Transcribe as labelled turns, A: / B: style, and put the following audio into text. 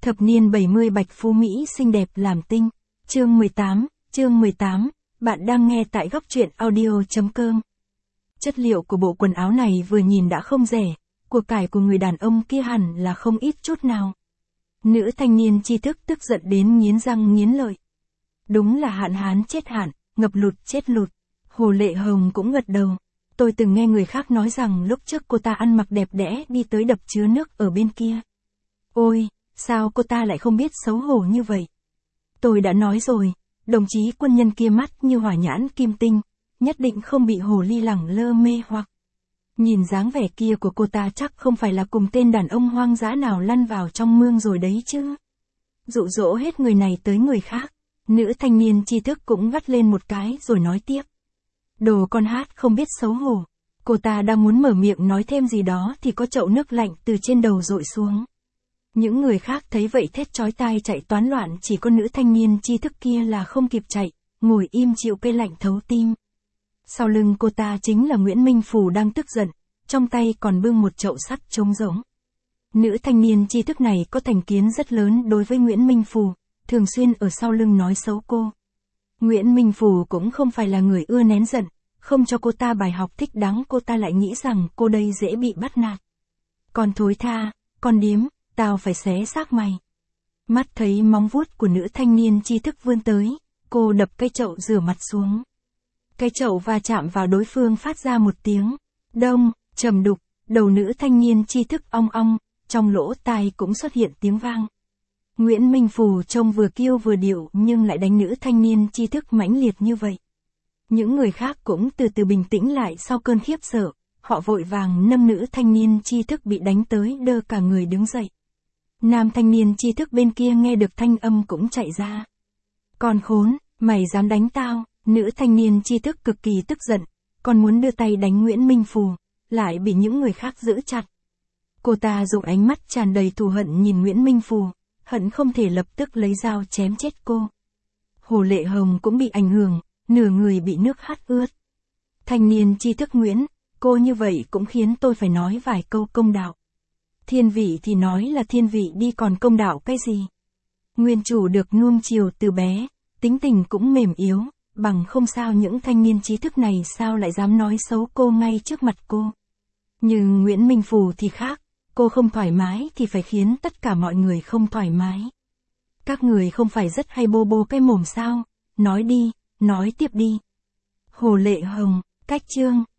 A: Thập niên 70 Bạch Phú Mỹ xinh đẹp làm tinh. Chương 18, bạn đang nghe tại góc truyện audio.com. Chất liệu của bộ quần áo này vừa nhìn đã không rẻ, của cải của người đàn ông kia hẳn là không ít chút nào. Nữ thanh niên tri thức tức giận đến nghiến răng nghiến lợi. Đúng là hạn hán chết hạn, ngập lụt chết lụt. Hồ Lệ Hồng cũng gật đầu. Tôi từng nghe người khác nói rằng lúc trước cô ta ăn mặc đẹp đẽ đi tới đập chứa nước ở bên kia. Ôi, sao cô ta lại không biết xấu hổ như vậy? Tôi đã nói rồi, đồng chí quân nhân kia mắt như hỏa nhãn kim tinh, nhất định không bị hồ ly lẳng lơ mê hoặc. Nhìn dáng vẻ kia của cô ta chắc không phải là cùng tên đàn ông hoang dã nào lăn vào trong mương rồi đấy chứ. Dụ dỗ hết người này tới người khác, nữ thanh niên tri thức cũng gắt lên một cái rồi nói tiếp. Đồ con hát không biết xấu hổ. Cô ta đang muốn mở miệng nói thêm gì đó thì có chậu nước lạnh từ trên đầu dội xuống. Những người khác thấy vậy thét chói tai chạy toán loạn, chỉ có nữ thanh niên tri thức kia là không kịp chạy, ngồi im chịu cây lạnh thấu tim. Sau lưng cô ta chính là Nguyễn Minh Phù đang tức giận, trong tay còn bưng một chậu sắt trống rỗng. Nữ thanh niên tri thức này có thành kiến rất lớn đối với Nguyễn Minh Phù, thường xuyên ở sau lưng nói xấu cô. Nguyễn Minh Phù cũng không phải là người ưa nén giận, không cho cô ta bài học thích đáng, cô ta lại nghĩ rằng cô đây dễ bị bắt nạt. Con thối tha, con điếm, tao phải xé xác mày. Mắt thấy móng vuốt của nữ thanh niên tri thức vươn tới, cô đập cái chậu rửa mặt xuống. Cái chậu va chạm vào đối phương phát ra một tiếng đông, trầm đục, đầu nữ thanh niên tri thức ong ong, trong lỗ tai cũng xuất hiện tiếng vang. Nguyễn Minh Phù trông vừa kiêu vừa điệu nhưng lại đánh nữ thanh niên tri thức mãnh liệt như vậy. Những người khác cũng từ từ bình tĩnh lại sau cơn khiếp sợ, họ vội vàng nâng nữ thanh niên tri thức bị đánh tới đơ cả người đứng dậy. Nam thanh niên tri thức bên kia nghe được thanh âm cũng chạy ra. Con khốn, mày dám đánh tao? Nữ thanh niên tri thức cực kỳ tức giận, còn muốn đưa tay đánh Nguyễn Minh Phù, lại bị những người khác giữ chặt. Cô ta dùng ánh mắt tràn đầy thù hận nhìn Nguyễn Minh Phù, hận không thể lập tức lấy dao chém chết cô. Hồ Lệ Hồng cũng bị ảnh hưởng, nửa người bị nước hắt ướt. Thanh niên tri thức Nguyễn, cô như vậy cũng khiến tôi phải nói vài câu công đạo. Thiên vị thì nói là thiên vị đi, còn công đạo cái gì? Nguyên chủ được nuông chiều từ bé, tính tình cũng mềm yếu, bằng không sao những thanh niên trí thức này sao lại dám nói xấu cô ngay trước mặt cô. Nhưng Nguyễn Minh Phù thì khác, cô không thoải mái thì phải khiến tất cả mọi người không thoải mái. Các người không phải rất hay bô bô cái mồm sao? Nói đi, nói tiếp đi. Hồ Lệ Hồng, cách chương.